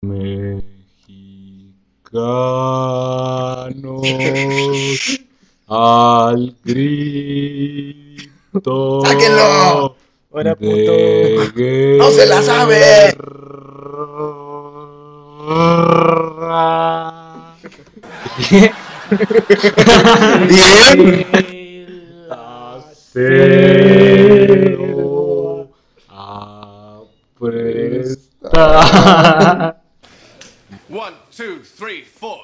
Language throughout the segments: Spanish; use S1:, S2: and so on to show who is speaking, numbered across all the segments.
S1: Mexicanos al grito.
S2: ¡Sáquenlo!
S3: Ahora, puto.
S1: De
S2: ¡No se la sabe!
S1: ¿Qué?
S2: Bien.
S3: El
S1: Acero aprestar.
S4: 1, 2, 3, 4.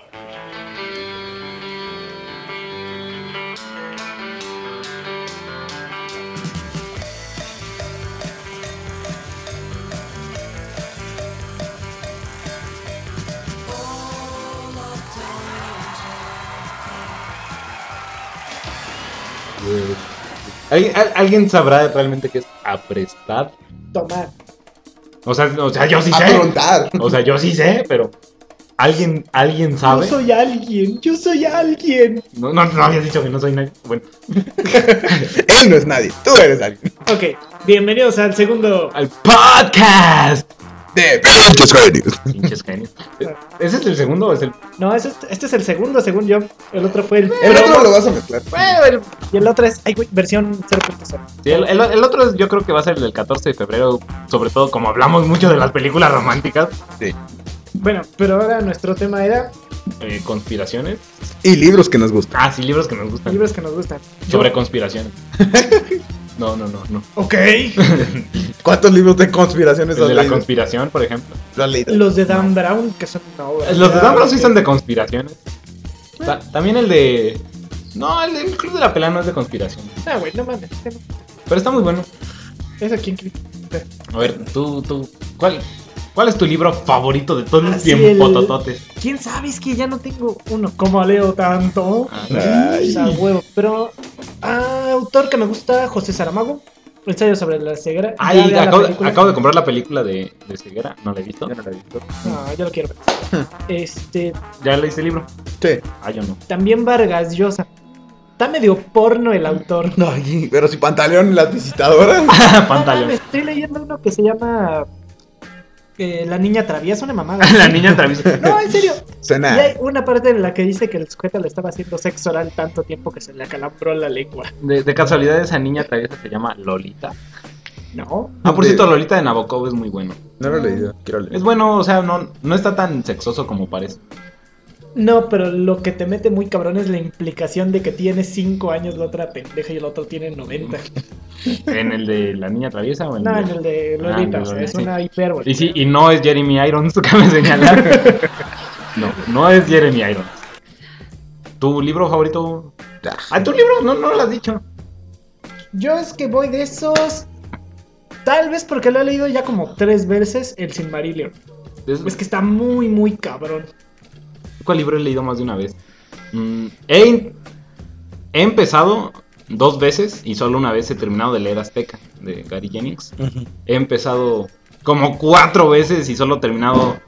S1: ¿Alguien sabrá realmente qué es aprestar?
S3: Tomar.
S1: O sea, yo sí sé.
S2: Afrontar.
S1: O sea, yo sí sé, pero ¿alguien sabe?
S3: Yo soy alguien. Yo soy alguien.
S1: No habías dicho que no soy nadie. Bueno,
S2: Él no es nadie, tú eres alguien.
S3: Ok, bienvenidos al segundo.
S1: al podcast.
S2: De pinches genios.
S1: Pinches genios. ¿Ese es el segundo o es el...?
S3: No, este es el segundo, según yo. El otro fue el.
S2: El otro lo vas a mezclar.
S3: Y el otro es. Ay, güey, versión 0.0.
S1: Sí, el otro yo creo que va a ser el del 14 de febrero. Sobre todo como hablamos mucho de las películas románticas.
S2: Sí.
S3: Bueno, pero ahora nuestro tema era
S1: Conspiraciones.
S2: Y libros que nos gustan.
S1: Ah, sí, libros que nos gustan.
S3: libros que nos gustan.
S1: Sobre conspiraciones. No.
S3: Ok.
S2: ¿Cuántos libros de conspiraciones
S1: El
S2: has
S1: de la
S2: leído?
S1: conspiración, por ejemplo.
S2: ¿Lo has leído?
S3: Los de Dan Brown, que son una obra.
S1: Los de Dan Brown sí son de conspiraciones. También el de... No, el del Club de la Pelea no es de conspiración.
S3: Ah, güey, no mames. ese no.
S1: Pero está muy bueno.
S3: ¿Eso quién cree?
S1: A ver, tú, ¿cuál es tu libro favorito de todos los
S3: Así
S1: tiempos,
S3: el-
S1: tototes?
S3: ¿Quién sabe? Es que ya no tengo uno. ¿Cómo leo tanto?
S2: Ay.
S3: O sea, huevo. Pero, autor que me gusta, José Saramago. Ensayo sobre la ceguera.
S1: Ay,
S3: Ya vea la película.
S1: acabo de comprar la película de Ceguera, no la he visto.
S2: Yo no lo he visto.
S3: No, yo lo quiero ver.
S1: ¿Ya leíste el libro?
S2: Sí.
S1: Ah, yo no.
S3: También Vargas Llosa. Está medio porno el autor.
S2: Ay, pero si Pantaleón las visitadoras.
S3: No
S1: Pantaleón.
S3: mames, estoy leyendo uno que se llama La niña traviesa, una mamada.
S1: La niña atraviesa.
S3: No, en serio. Y
S2: Suena.
S3: hay una parte en la que dice que el sujeto le estaba haciendo sexo oral tanto tiempo que se le acalambró la lengua.
S1: De casualidad, esa niña atraviesa se llama Lolita.
S3: ¿No?
S1: Ah, por
S2: De-
S1: cierto, Lolita de Nabokov es muy bueno.
S2: No lo he leído. Quiero leer.
S1: Es bueno, o sea, no está tan sexoso como parece.
S3: No, pero lo que te mete muy cabrón es la implicación de que tiene 5 años la otra pendeja y el otro tiene 90.
S1: ¿En el de la niña atraviesa o en
S3: No,
S1: el
S3: en el de Lolita,
S1: el de
S3: o sea, es
S1: Lolita,
S3: una hipérbole.
S1: Y sí, y no es Jeremy Irons, cabe señalar. No es Jeremy Irons. ¿Tu libro favorito? Ah, ¿tu libro? No lo has dicho.
S3: Yo es que voy de esos. Tal vez porque lo he leído ya como 3 veces, el Silmarillion. Es que está muy, muy cabrón.
S1: ¿Cuál libro he leído más de una vez? He empezado 2 veces y solo una vez he terminado de leer Azteca, de Gary Jennings. He empezado como 4 veces y solo he terminado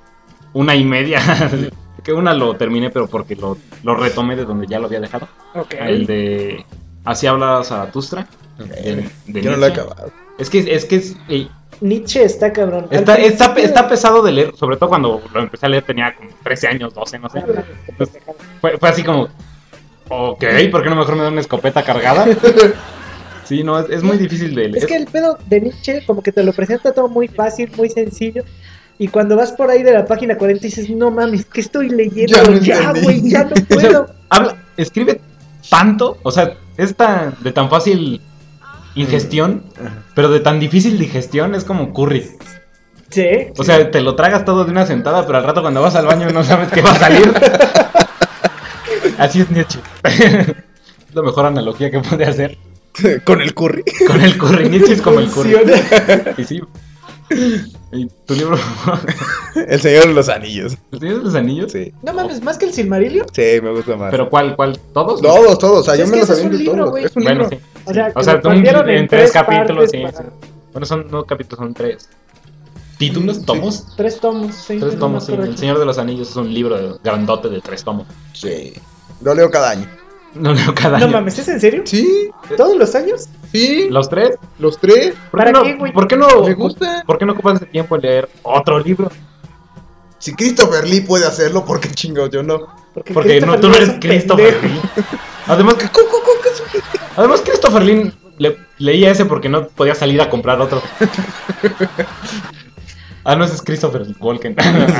S1: 1.5. Que una lo terminé, pero porque lo retomé de donde ya lo había dejado.
S3: Ok.
S1: El de Así habla Zaratustra. de
S2: Yo no lo he
S1: Nietzsche.
S2: acabado.
S1: Es que es
S3: Nietzsche está cabrón. Al
S1: está
S3: principio-
S1: pesado de leer, sobre todo cuando lo empecé a leer tenía como 13 años, 12, no sé. Fue así como, ok, ¿por qué no mejor me da una escopeta cargada? Sí, no, es muy difícil de leer.
S3: Es que el pedo de Nietzsche como que te lo presenta todo muy fácil, muy sencillo. Y cuando vas por ahí de la página 40 dices, no mames, ¿qué estoy leyendo?
S2: Ya no
S3: Ya,
S2: entendí.
S3: güey, ya no
S1: O sea,
S3: puedo.
S1: escribe tanto, o sea, es de tan fácil ingestión, pero de tan difícil digestión es como curry.
S3: Sí.
S1: O sea, te lo tragas todo de una sentada, pero al rato cuando vas al baño no sabes qué va a salir. Así es Nietzsche. Es la mejor analogía que puede hacer
S2: Con el curry.
S1: con el curry. Nietzsche es como el curry.
S3: Funciona.
S1: Y sí. ¿Y tu libro?
S2: El Señor de los Anillos.
S1: ¿Tienes los anillos?
S2: Sí.
S3: No mames, más que el Silmarillion.
S2: Sí, me gusta más.
S1: ¿Pero cuál? ¿Todos?
S2: Todos. O sea,
S3: Es
S2: yo me
S3: que
S2: los
S3: ese es un
S2: aviento
S3: libro,
S2: todos.
S3: güey.
S2: Es un
S1: Bueno,
S2: libro.
S1: sí.
S3: O sea,
S1: O sea,
S3: lo partieron
S1: en 3 capítulos,
S3: partes
S1: sí.
S3: para-
S1: Bueno, no capítulos, son 3. ¿Títulos? ¿Tomos?
S3: 3 tomos, sí.
S1: 3
S3: es lo
S1: tomos,
S3: más
S1: sí. El
S3: correcto.
S1: Señor de los Anillos es un libro grandote de 3 tomos.
S2: Sí. Lo leo cada año.
S1: No leo cada
S3: No
S1: año.
S3: mames, ¿es en serio?
S2: Sí.
S3: ¿Todos los años?
S2: Sí.
S1: ¿Los 3?
S2: Los 3.
S1: ¿Por
S3: ¿Para
S1: qué no,
S3: qué, güey?
S1: ¿por qué no,
S2: Me gusta.
S1: ¿Por qué no ocupas ese tiempo en leer otro libro?
S2: Si Christopher Lee puede hacerlo, ¿por qué chingados yo no?
S1: Porque no, tú no eres Christopher Lee. Además, Christopher Lee leía ese porque no podía salir a comprar otro. No, ese es Christopher Walken.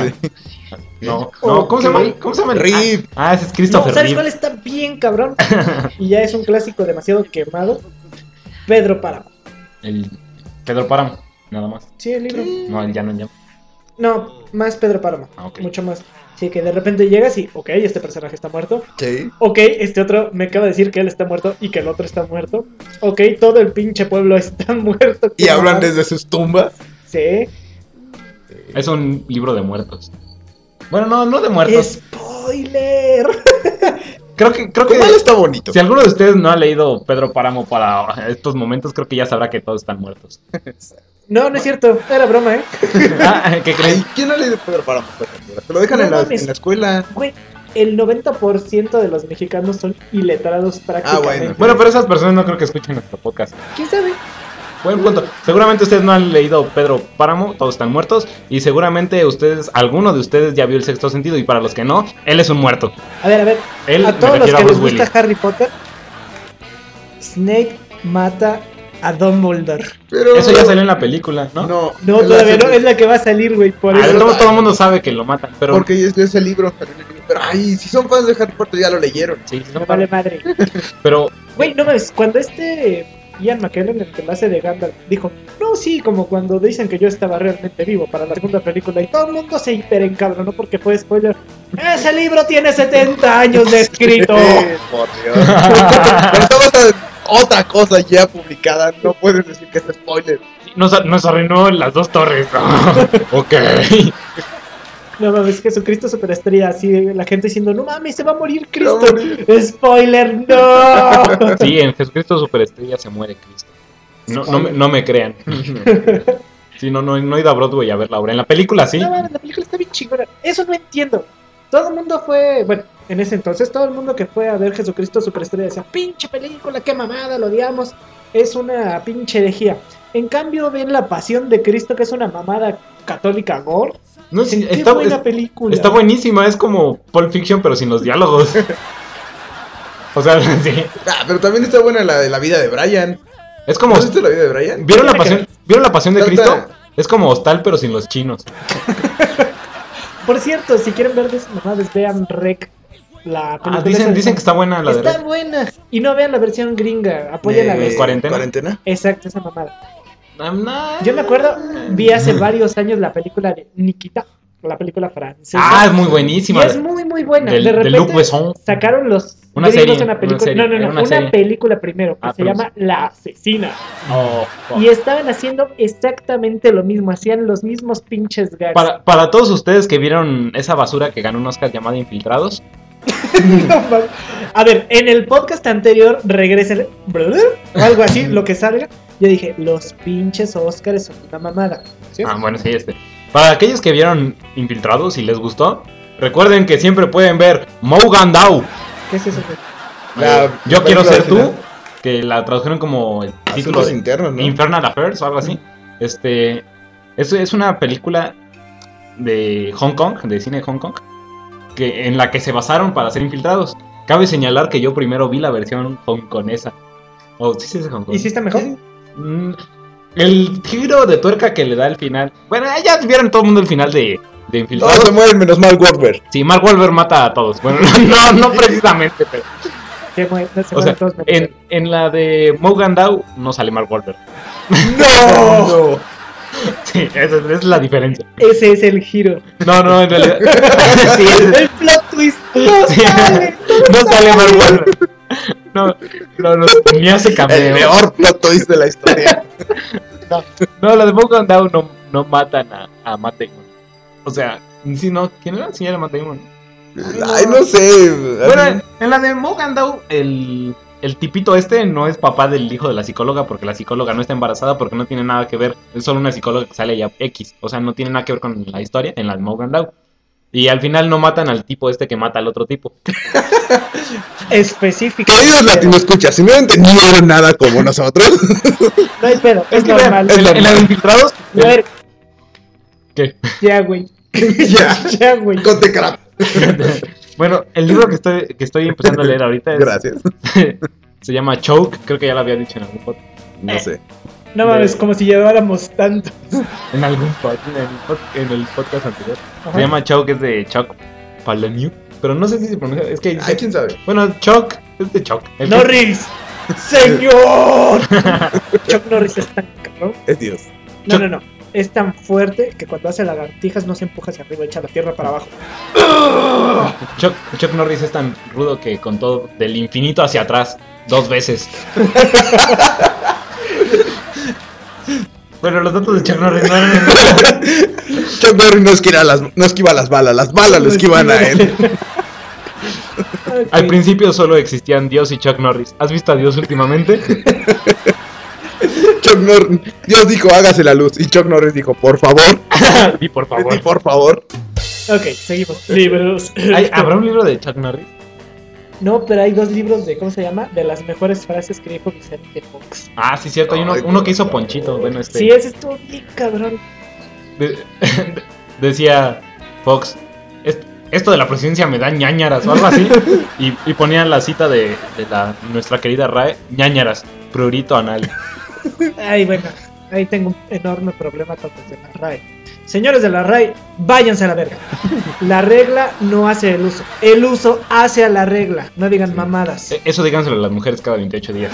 S1: No, ¿cómo se llama? ¿Cómo se llama?
S2: Rip.
S1: Ese es Christopher
S3: ¿Sabes
S1: Reeve.
S3: cuál está bien cabrón? Y ya es un clásico demasiado quemado. Pedro Páramo.
S1: El Pedro Páramo, nada más.
S3: Sí, el libro.
S1: No, el Llano.
S3: No, más Pedro Páramo.
S1: Ok.
S3: Mucho más. Sí, que de repente llegas y, ok, este personaje está muerto.
S2: Sí.
S3: Ok, este otro me acaba de decir que él está muerto y que el otro está muerto. Ok, todo el pinche pueblo está muerto.
S2: Y hablan desde sus tumbas.
S3: Sí.
S1: Es un libro de muertos. Bueno, no de muertos.
S3: ¡Spoiler!
S1: Creo que
S2: Igual está bonito.
S1: si alguno de ustedes no ha leído Pedro Páramo para estos momentos, creo que ya sabrá que todos están muertos.
S3: No es cierto. Era broma, ¿eh?
S1: ¿Qué creen?
S2: Ay, ¿quién no ha leído Pedro Páramo? Se lo dejan
S3: No
S2: en la
S3: mames.
S2: escuela.
S3: Güey, el 90% de los mexicanos son iletrados prácticamente.
S1: Bueno, pero esas personas no creo que escuchen nuestro podcast.
S3: ¿Quién sabe?
S1: Buen punto. Seguramente ustedes no han leído Pedro Páramo, todos están muertos. Y seguramente alguno de ustedes ya vio El Sexto Sentido. Y para los que no, él es un muerto.
S3: A ver.
S1: Él,
S3: A todos
S1: me
S3: los
S1: refiero
S3: que
S1: a
S3: les
S1: Bruce
S3: gusta Harry Potter, Snape mata a Dumbledore.
S2: Pero...
S1: Eso ya salió en la película, ¿no?
S2: No,
S3: No, todavía no, es la que va a salir, güey, por eso.
S1: Todo el mundo sabe que lo matan, pero...
S2: Porque es ese libro. Pero, ay, si son fans de Harry Potter ya lo leyeron.
S1: Sí,
S3: Me vale madre.
S1: pero
S3: Güey, no mames, cuando Ian McKellen, el que lo hace de Gandalf, dijo, no, sí, como cuando dicen que yo estaba realmente vivo para la segunda película y todo el mundo se hiperencabronó porque fue spoiler. Ese libro tiene 70 años de escrito.
S2: Por Dios. Pero estamos en otra cosa ya publicada. No puedes decir que es spoiler.
S1: nos arruinó las dos torres. Ok.
S3: No mames, Jesucristo superestrella, así la gente diciendo, no mames, se va a morir
S2: Se va a
S3: Cristo.
S2: morir.
S3: Spoiler, no.
S1: Sí, en Jesucristo Superestrella se muere Cristo. No me crean. Sí, no he ido a Broadway a ver la obra. En la película sí.
S3: No mames, la película está bien chingona. Eso no entiendo. Todo el mundo fue, bueno, en ese entonces, todo el mundo que fue a ver Jesucristo Superestrella decía, pinche película, qué mamada, lo odiamos. Es una pinche herejía. En cambio, ven La Pasión de Cristo, que es una mamada católica gore.
S1: No, sí,
S3: Qué buena película.
S1: Está buenísima, es como Pulp Fiction, pero sin los diálogos. O sea, sí.
S2: Pero también está buena la de la vida de Brian.
S1: Es como.
S2: ¿No viste la vida de Brian?
S1: ¿Vieron la pasión de
S2: Trata-
S1: Cristo? Es como Hostal, pero sin los chinos.
S3: Por cierto, si quieren ver de esas mamadas, vean Rec. La película
S1: Dicen que está buena la de
S3: Está
S1: Rec.
S3: buena. Y no vean la versión gringa. Apoyen la versión.
S1: ¿Cuarentena?
S3: Exacto, esa mamada. Yo me acuerdo, vi hace varios años la película de Nikita, la película francesa.
S1: Es muy buenísima.
S3: Y es muy muy buena.
S1: De
S3: De repente
S1: Luc Besson.
S3: sacaron los
S1: Una
S3: gringos
S1: serie,
S3: una película.
S1: una serie,
S3: No,
S1: era una
S3: una
S1: serie.
S3: película primero que se
S1: pero
S3: llama La Asesina.
S1: Oh, fuck.
S3: Y estaban haciendo exactamente lo mismo, hacían los mismos pinches gags.
S1: Para todos ustedes que vieron esa basura que ganó un Oscar llamada Infiltrados.
S3: No, mames. A ver, en el podcast anterior regresen o algo así, lo que salga. Yo dije, los pinches Oscars son una mamada. ¿Sí?
S1: Bueno, sí, Para aquellos que vieron Infiltrados y les gustó, recuerden que siempre pueden ver Mogan Dao.
S3: ¿Qué es eso?
S1: Yo quiero ser tú, que la tradujeron como el título de
S2: internos, ¿no?
S1: Infernal Affairs o algo así. Es una película de Hong Kong, de cine de Hong Kong, en la que se basaron para ser infiltrados. Cabe señalar que yo primero vi la versión hongkonesa. ¿Sí se dice Hong Kong?
S3: ¿Y si está mejor?
S1: El giro de tuerca que le da al final. Bueno, ya vieron todo el mundo el final de Infiltrados.
S2: Todos se mueren menos Mark Wahlberg.
S1: Sí, Mark Wahlberg mata a todos. Bueno, no precisamente, pero... O sea, en la de Mogan Dao no sale Mark Wahlberg.
S2: ¡No!
S1: Sí, esa es la diferencia.
S3: Ese es el giro.
S1: No, en realidad. Sí,
S3: El plot twist. No
S1: sí.
S3: sale.
S1: No sale Mark Wahlberg. No, ni hace
S2: El
S1: cameo.
S2: peor plot twist de la historia.
S1: No, la de Mogan Dao no matan a Matt Damon. O sea, sí, no, ¿quién era? Sí, era Matt Damon.
S2: Ay, no sé.
S1: Bueno, en la de Mogan Dao, el tipito no es papá del hijo de la psicóloga, porque la psicóloga no está embarazada, porque no tiene nada que ver. Es solo una psicóloga que sale ya X. O sea, no tiene nada que ver con la historia en la de Mogan Dao. Y al final no matan al tipo que mata al otro tipo.
S3: Específico.
S2: Queridos latinoescuchas, si no entendieron nada como nosotros.
S3: No hay pedo, es
S1: que
S3: normal.
S1: vean, en la de Infiltrados.
S3: A ver,
S1: ¿Qué?
S3: ya, güey. Ya, güey.
S2: Conte crap.
S1: Bueno, el libro que estoy empezando a leer ahorita
S2: Gracias.
S1: se llama Choke, creo que ya lo había dicho en algún podcast.
S2: No sé.
S3: No mames, como si lleváramos tanto.
S1: En algún en el podcast anterior.
S3: Ajá.
S1: Se llama Choke, es de Chuck Palahniuk, pero no sé si se pronuncia, es que dice,
S2: Ay, quién sabe.
S1: bueno, Chuck, es de Chuck. El que-
S3: ¡Norris! ¡Señor! Chuck Norris es tan cabrón.
S2: Es Dios.
S3: No. Es tan fuerte que cuando hace lagartijas no se empuja hacia arriba, echa la tierra para abajo.
S1: Chuck Norris es tan rudo que contó del infinito hacia atrás 2 veces. Bueno, los datos de Chuck Norris no eran...
S2: Chuck Norris no esquiva las balas lo esquivan a él.
S3: Ok.
S1: Al principio solo existían Dios y Chuck Norris. ¿Has visto a Dios últimamente?
S2: Chuck Norris, Dios dijo, hágase la luz. Y Chuck Norris dijo, por favor.
S1: Y por
S2: Y
S1: favor.
S2: por favor.
S3: Ok, seguimos. Libros.
S1: ¿Habrá un libro de Chuck Norris?
S3: No, pero hay 2 libros de, ¿cómo se llama? De las mejores frases que dijo Vicente Fox.
S1: Ah, sí, cierto. Hay uno que hizo Ponchito. Bueno,
S3: Sí, ese estuvo bien cabrón.
S1: de- decía Fox, esto de la presidencia me da ñañaras o algo así. Y ponían la cita de nuestra querida RAE, ñañaras, prurito anal.
S3: Ay, bueno, ahí tengo un enorme problema con los de la RAE. Señores de la RAE, váyanse a la verga. La regla no hace el uso hace a la regla. No digan mamadas.
S1: Eso díganselo a las mujeres cada 28 días.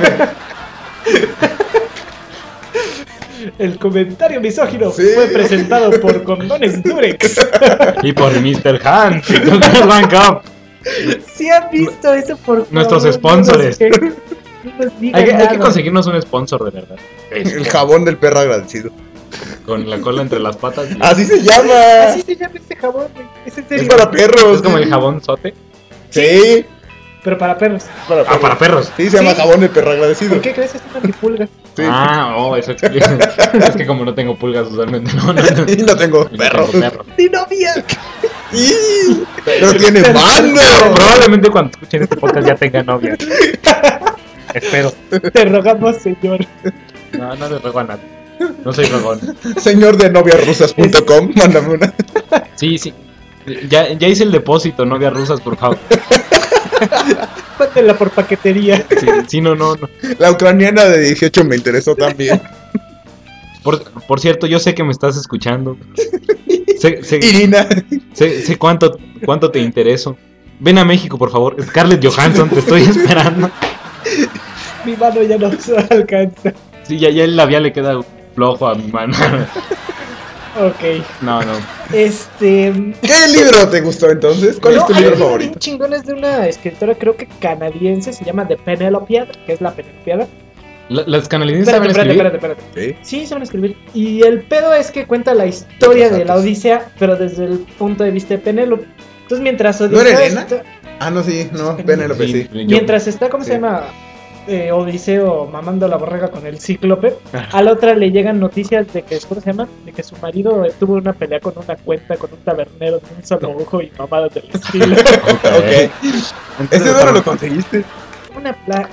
S3: El comentario misógino
S2: Sí.
S3: fue presentado por Condones Durex.
S1: Y por Mr. Hans y Dr. Van Cup.
S3: Si han visto eso, por favor.
S1: Nuestros
S3: no
S1: sponsores.
S3: No nos digan
S1: Hay que
S3: nada.
S1: conseguirnos un sponsor de verdad.
S2: El jabón del perro agradecido.
S1: Con la cola entre las patas.
S2: Así se llama.
S3: Así se llama este jabón, güey. Es en
S2: Es
S3: serio.
S2: para perros.
S1: Es como el jabón sote.
S2: Sí.
S3: Pero para perros.
S1: Ah, para perros.
S2: Sí, se llama
S3: Sí.
S2: jabón del perro agradecido.
S3: ¿Por qué crees que es una pulgas?
S2: Sí.
S1: Eso explica. Es que como no tengo pulgas usualmente, no.
S2: Y no tengo
S1: No
S2: perros.
S1: tengo perros.
S3: ¡Mi novia!
S2: ¡Y! Pero tiene mano.
S1: Probablemente cuando escuchen este podcast ya tenga novia. Espero.
S3: Te rogamos, señor.
S1: No le ruego a nadie. No soy rogón.
S2: Señor de noviarrusas.com, mándame una.
S1: Sí. Ya hice el depósito, novias rusas, por favor.
S3: Mándenla por paquetería.
S1: Sí, no.
S2: La ucraniana de 18 me interesó también.
S1: Por cierto, yo sé que me estás escuchando. Sé
S2: Irina.
S1: cuánto te intereso. Ven a México, por favor. Scarlett Johansson, te estoy esperando.
S3: Mi mano ya no se alcanza.
S1: Sí, ya el labial le queda flojo a mi mano.
S3: Ok.
S1: No.
S3: Este.
S2: ¿Qué libro te gustó entonces? ¿Cuál es tu
S3: hay
S2: libro
S3: un libro
S2: favorito?
S3: bien chingón, es de una escritora, creo que canadiense, se llama The Penelopiad, que es la Penelopiada.
S1: Las canadienses saben
S3: Espérate.
S1: escribir.
S2: Sí.
S3: Sí, saben escribir. Y el pedo es que cuenta la historia
S2: Los
S3: de la
S2: datos.
S3: Odisea, pero desde el punto de vista de Penélope. Entonces, mientras
S2: ¿No
S3: Odisea
S2: era Helena?
S3: está-
S2: Ah, no, sí, no, Penélope, sí.
S3: mientras está, ¿cómo
S2: Sí.
S3: se llama? Odiseo mamando la borrega con el cíclope,
S1: Ajá.
S3: a la otra le llegan noticias de que, ¿cómo se llama? De que su marido tuvo una pelea con una cuenta con un tabernero de un solo ojo y mamadas del estilo.
S2: Ok. ¿Ese dónde lo conseguiste?
S3: Una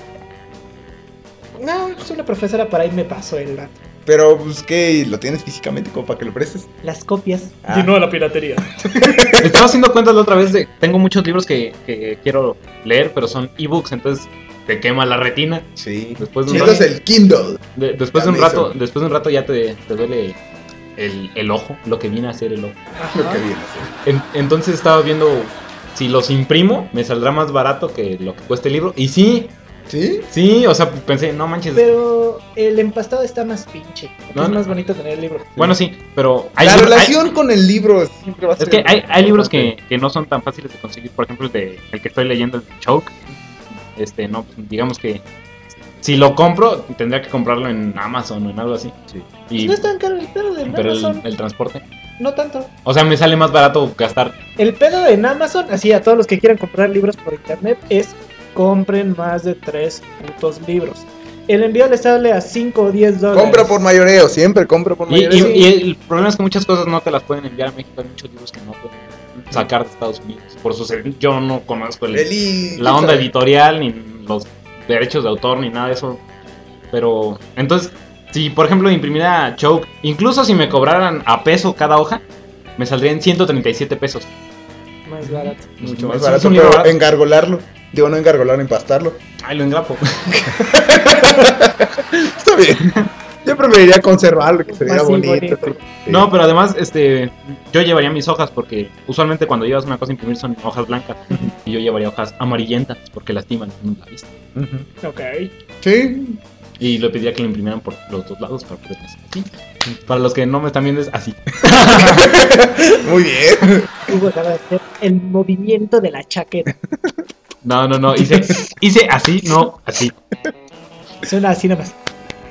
S3: No, es una profesora por ahí me pasó el dato.
S2: Pero, pues, ¿qué? ¿Lo tienes físicamente como para que lo prestes?
S3: Las copias.
S2: Ah.
S3: Y no a la piratería.
S1: Estaba haciendo cuentas la otra vez de... Tengo muchos libros que quiero leer, pero son ebooks, entonces te quema la retina.
S2: Sí.
S1: Después de
S2: Sí,
S1: un
S2: entonces
S1: rato,
S2: el Kindle.
S1: después
S2: ya
S1: de un
S2: me
S1: rato,
S2: hizo.
S1: después de un rato ya te duele el ojo, lo que viene a ser el ojo.
S2: Lo
S3: Ajá.
S2: que viene.
S1: Entonces estaba viendo si los imprimo, me saldrá más barato que lo que cueste el libro. Y sí, o sea, pensé, no manches.
S3: Pero el empastado está más pinche.
S1: No,
S3: es
S1: no.
S3: más bonito tener el libro.
S1: Bueno, sí, pero
S2: La relación con el libro siempre va a
S1: es
S2: ser.
S1: que hay libros que no son tan fáciles de conseguir. Por ejemplo, el que estoy leyendo, el de Choke. No, pues, digamos que si lo compro, tendría que comprarlo en Amazon o en algo así.
S2: Sí.
S3: Pues
S1: Y,
S3: no es tan caro el pedo de
S1: pero
S3: Amazon.
S1: el transporte.
S3: No tanto.
S1: O sea, me sale más barato gastar.
S3: El pedo en Amazon, así a todos los que quieran comprar libros por internet, es compren más de 3 putos libros. El envío les sale a 5 o 10 dólares.
S2: Compra por mayoreo, siempre compra por
S1: Y
S2: mayoreo.
S1: el problema es que muchas cosas no te las pueden enviar a México. Hay muchos libros que no pueden sacar de Estados Unidos. Por eso yo no conozco la onda editorial, ni los derechos de autor, ni nada de eso. Pero, entonces, si por ejemplo imprimiera Choke, incluso si me cobraran a peso cada hoja, me saldría en 137 pesos.
S3: Más barato.
S1: Mucho
S2: más
S1: más.
S2: barato,
S1: Es un libro
S2: pero
S1: barato.
S2: engargolarlo. Digo, no engargolarlo, empastarlo.
S1: Ay, lo engrapo.
S2: Está bien. Yo preferiría conservarlo, que se viera
S3: Así,
S2: bonito.
S3: bonito.
S2: Sí.
S1: No, pero además, yo llevaría mis hojas porque usualmente cuando llevas una cosa a imprimir son hojas blancas. Y yo llevaría hojas amarillentas porque lastiman en la vista.
S2: Ujú.
S3: Ok.
S2: Sí.
S1: Y le pediría que lo imprimieran por los dos lados para poder hacer así. Para los que no me están viendo es así.
S2: Muy bien.
S3: Hugo acaba de hacer el movimiento de la chaqueta.
S1: No. Hice así, no así.
S3: Suena así nada más.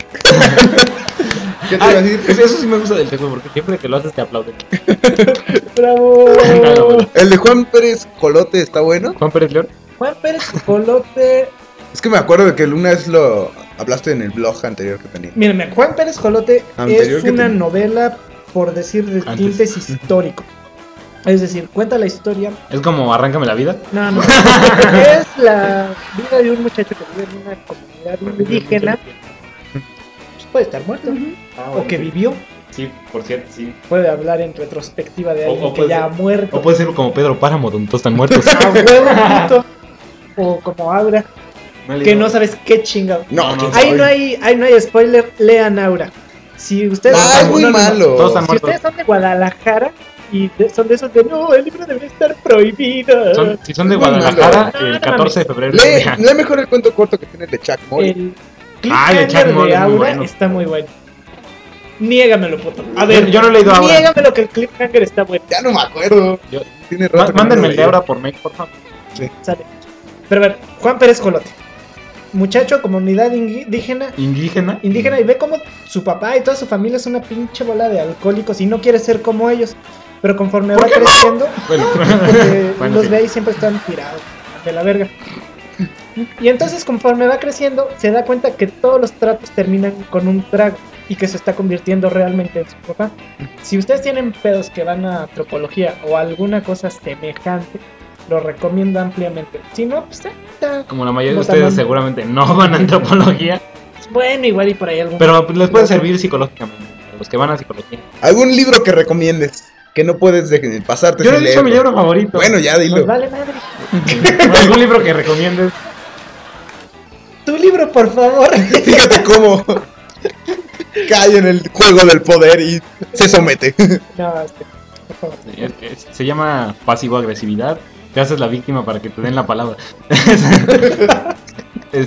S2: ¿Qué te iba a decir?
S1: Eso sí me gusta del Tecmo porque siempre que lo haces te aplauden.
S3: ¡Bravo!
S2: El de Juan Pérez Colote está bueno.
S1: Juan Pérez León.
S3: Juan Pérez Colote.
S2: Es que me acuerdo de que una vez lo hablaste en el blog anterior que tenía.
S3: Mírame, Juan Pérez Colote
S2: Anterior
S3: es
S2: que
S3: una
S2: tenía.
S3: novela, por decir, de
S1: Antes.
S3: tintes histórico. Es decir, cuenta la historia.
S1: Es como Arráncame la vida.
S3: No. Es la vida de un muchacho que vive en una comunidad indígena. Pues puede estar muerto. O que vivió.
S1: Sí, por cierto, sí.
S3: Puede hablar en retrospectiva de alguien
S1: O
S3: que
S1: puede
S3: ya ha
S1: ser-
S3: muerto.
S1: O puede ser como Pedro Páramo, donde todos están muertos.
S3: A huevo, puto. O como Aura,
S1: No he
S3: que
S1: leído.
S3: no sabes qué chingado.
S2: No,
S1: No,
S2: quién
S3: Ahí
S2: sabe.
S3: no hay spoiler, lean Aura. Si ustedes
S2: Ah, es muy malo.
S1: Todos están
S3: Si
S1: muertos.
S3: ustedes son de Guadalajara y son de esos de no, el libro debería estar prohibido.
S1: Si son de
S2: Muy
S1: Guadalajara,
S3: malo.
S1: el 14 de febrero.
S2: Lee mejor el cuento corto que tiene el de Chuck Moll.
S3: El
S1: Ay, el Chuck
S3: cliffhanger
S1: Moll
S3: de
S1: es muy
S3: Aura
S1: bueno.
S3: está muy bueno. Niégamelo, puto. A ver,
S1: Yo no he leído Aura.
S3: Niégamelo que el cliffhanger está bueno.
S2: Ya no me acuerdo.
S1: Yo-
S2: Tiene rato que no
S1: Mándenme
S2: lo
S1: el de
S2: leí.
S1: Aura por mail, por favor.
S3: Sale. Pero a ver, Juan Pérez Colote. Muchacho, comunidad indígena.
S1: Indígena.
S3: Indígena y ve como su papá y toda su familia es una pinche bola de alcohólicos y no quiere ser como ellos. Pero conforme va creciendo,
S1: Bueno,
S3: porque
S1: Bueno,
S3: los
S1: sí.
S3: ve y siempre están tirados de la verga. Y entonces conforme va creciendo, se da cuenta que todos los tratos terminan con un trago y que se está convirtiendo realmente en su papá. Si ustedes tienen pedos que van a antropología o alguna cosa semejante, lo recomiendo ampliamente. Si no, pues está
S1: como la mayoría de
S3: Botamón.
S1: ustedes seguramente no van a antropología,
S3: bueno, igual y por ahí algún.
S1: pero les puede servir psicológicamente. A los que van a psicología.
S2: ¿Algún libro que recomiendes? Que no puedes pasarte
S1: Yo no he
S2: sin
S1: dicho mi
S2: leerlo.
S1: libro favorito.
S2: Bueno, ya
S3: Nos
S2: dilo.
S3: vale madre.
S1: ¿Algún libro que recomiendes?
S3: Tu libro, por favor.
S2: Fíjate cómo cae en el juego del poder y se somete.
S3: No, por favor.
S1: Se llama pasivo-agresividad. Te haces la víctima para que te den la palabra. Es-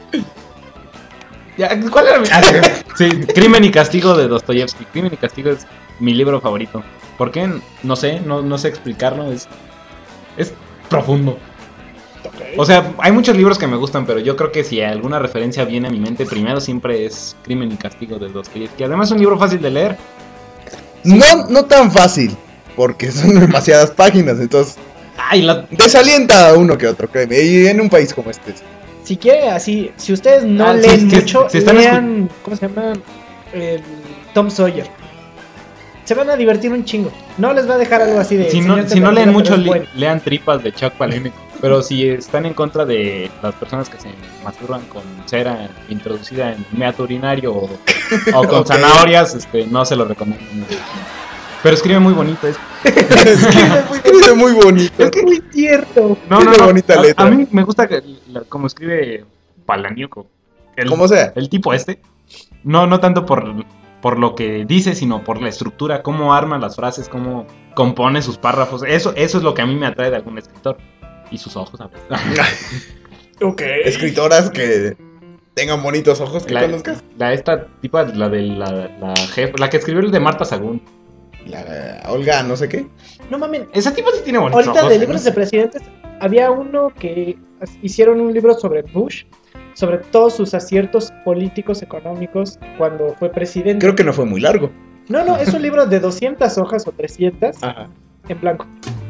S1: Ya, ¿cuál era mi...? Sí, Crimen y Castigo de Dostoyevsky. Crimen y Castigo es mi libro favorito. ¿Por qué? No sé, no sé explicarlo. Es profundo. O sea, hay muchos libros que me gustan, pero yo creo que si alguna referencia viene a mi mente, primero siempre es Crimen y Castigo de Dostoyevsky. Además es un libro fácil de leer.
S2: No tan fácil, porque son demasiadas páginas, entonces
S1: Ay,
S2: desalienta a uno que otro, créeme, y en un país como este.
S3: Si quiere así, si ustedes no
S1: Ah,
S3: leen
S1: sí,
S3: mucho,
S1: si están
S3: lean, ¿cómo se llama? El Tom Sawyer. Se van a divertir un chingo. No les va a dejar algo así de.
S1: Si no
S3: enseñanza
S1: leen
S3: pero
S1: mucho,
S3: es bueno.
S1: lean Tripas de Chuck Palahniuk. Pero si están en contra de las personas que se masturban con cera introducida en meato urinario o con
S2: Ok.
S1: zanahorias, no se lo recomiendo mucho. Pero escribe muy bonito.
S2: Escribe muy bonito.
S3: Es muy tierno.
S2: Tiene bonita letra.
S1: A mí me gusta como escribe Palahniuk.
S2: Como sea.
S1: El tipo No tanto por lo que dice, sino por la estructura, cómo arma las frases, cómo compone sus párrafos. Eso es lo que a mí me atrae de algún escritor. Y sus ojos, a ver.
S3: Ok.
S2: Escritoras que tengan bonitos ojos que conozcas.
S1: Esta tipa, la de la jefa, la que escribió el de Marta Sagún.
S2: La Olga, no sé qué.
S3: No mames.
S1: Esa tipa sí tiene bonitos
S3: Ahorita
S1: ojos.
S3: de libros de presidentes, había uno que hicieron un libro sobre Bush, sobre todos sus aciertos políticos, económicos, cuando fue presidente.
S2: Creo que no fue muy largo.
S3: No, es un libro de 200 hojas o 300
S2: Ajá.
S3: en blanco.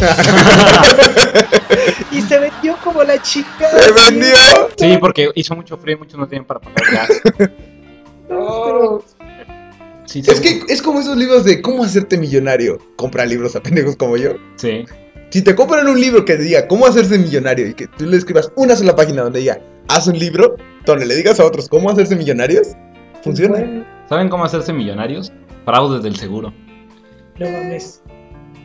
S3: Y se vendió como la chica.
S2: ¡Se vendió!
S1: Sí, porque hizo mucho frío y muchos no tienen para pagar gas.
S3: Pero
S1: Sí,
S2: Es que es como esos libros de cómo hacerte millonario. Compra libros a pendejos como yo.
S1: Sí.
S2: Si te compran un libro que diga cómo hacerse millonario y que tú le escribas una sola página donde diga haz un libro, donde le digas a otros cómo hacerse millonarios, funciona.
S3: bueno,
S1: ¿Saben cómo hacerse millonarios? Fraudes del seguro.
S3: no mames.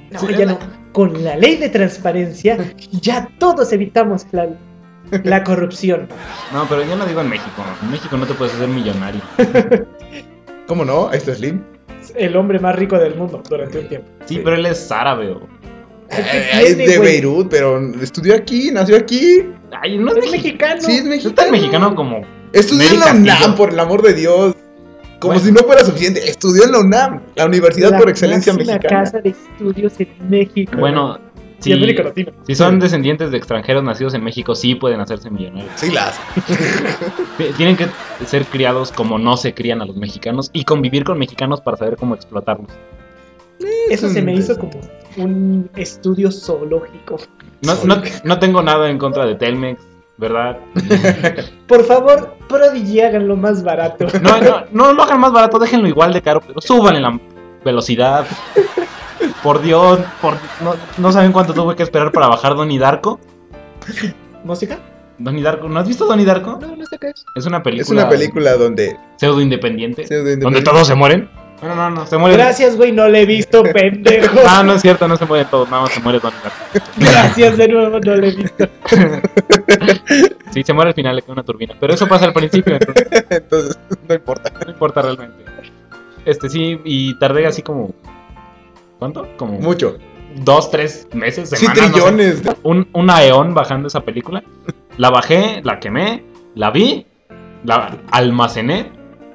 S3: No,
S1: Sí,
S3: ya no. Con la ley de transparencia, ya todos evitamos la corrupción.
S1: No, pero yo no digo en México. En México no te puedes hacer millonario.
S2: ¿Cómo no? Ahí está Slim.
S3: El hombre más rico del mundo durante un tiempo.
S1: Sí, pero él es árabe.
S2: Es
S3: tiene,
S2: de
S3: güey?
S2: Beirut, pero estudió aquí, nació aquí.
S1: Ay, no es
S3: Es mexicano.
S2: Sí, es
S1: No es
S2: mexicano.
S1: tan mexicano como.
S2: Estudió en la
S1: Neri Castillo.
S2: UNAM, por el amor de Dios. Como
S1: Bueno.
S2: si no fuera suficiente. Estudió en la UNAM, la universidad por excelencia
S3: máxima
S2: mexicana.
S3: casa de estudios en México.
S1: Bueno,
S3: y
S1: si,
S3: América Latina.
S1: si son descendientes de extranjeros nacidos en México, sí pueden hacerse millonarios.
S2: Sí, las.
S1: Tienen que ser criados como no se crían a los mexicanos y convivir con mexicanos para saber cómo explotarlos.
S3: Eso se me hizo como un estudio zoológico.
S1: No tengo nada en contra de Telmex, ¿verdad?
S3: Por favor, Prodigy háganlo más barato.
S1: No lo hagan más barato, déjenlo igual de caro, pero súbanle la velocidad. Por Dios, no saben cuánto tuve que esperar para bajar Donnie Darko.
S3: ¿Música?
S1: Donnie Darko, ¿no has visto Donnie Darko?
S3: No sé qué es.
S1: Es una película.
S2: Es una película donde.
S1: Pseudo independiente.
S2: Pseudo independiente.
S1: Donde todos se mueren. Bueno, no, se mueren.
S3: Gracias, güey, no le he visto, pendejo.
S1: Ah, no es cierto, no se mueren todos, nada más se muere Donnie Darko.
S3: Gracias de nuevo, no le he visto.
S1: Sí, se muere al final, le queda una turbina. Pero eso pasa al principio, entonces
S2: Entonces, no importa.
S1: no importa realmente. Sí, y tardé así como. ¿Cuánto? Como
S2: Mucho.
S1: 2, 3 meses,
S2: Sí,
S1: semanas.
S2: trillones.
S1: No sé. Una eón bajando esa película. La bajé, la quemé, la vi, la almacené.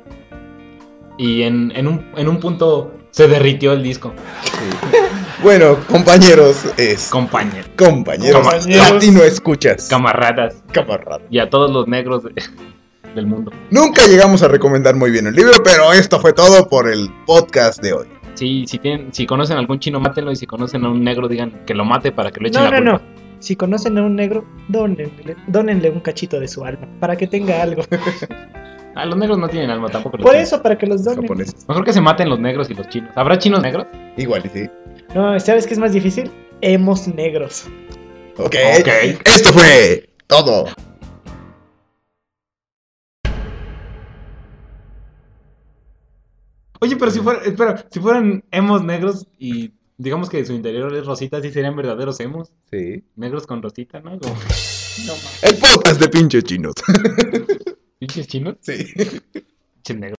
S1: Y en un punto se derritió el disco.
S2: Bueno, compañeros,
S1: Compañeros,
S2: compañeros,
S3: Compañeros.
S2: latino escuchas,
S1: camaradas
S2: camaradas.
S1: y a todos los negros del mundo.
S2: Nunca llegamos a recomendar muy bien el libro, pero esto fue todo por el podcast de hoy.
S1: Sí, si conocen a algún chino, mátenlo. Y si conocen a un negro, digan que lo mate para que lo echen
S3: No,
S1: la
S3: no,
S1: culpa.
S3: no. Si conocen a un negro, dónenle un cachito de su alma, para que tenga algo.
S1: Ah, los negros no tienen alma tampoco. Los
S3: Por
S1: chinos.
S3: eso, para que los donen.
S2: Japoneses.
S1: Mejor que se maten los negros y los chinos. ¿Habrá chinos negros?
S2: Igual, y sí.
S3: No, ¿sabes qué es más difícil? Hemos negros.
S2: Ok.
S1: Ok.
S2: Esto fue todo.
S1: Oye, pero si fueran emos negros y digamos que su interior es rosita, ¿sí serían verdaderos emos?
S2: Sí.
S1: Negros con rosita, ¿no? Como
S3: No mames.
S2: El podcast de pinches chinos.
S1: pinches chinos.
S2: Sí.
S1: Pinches negros.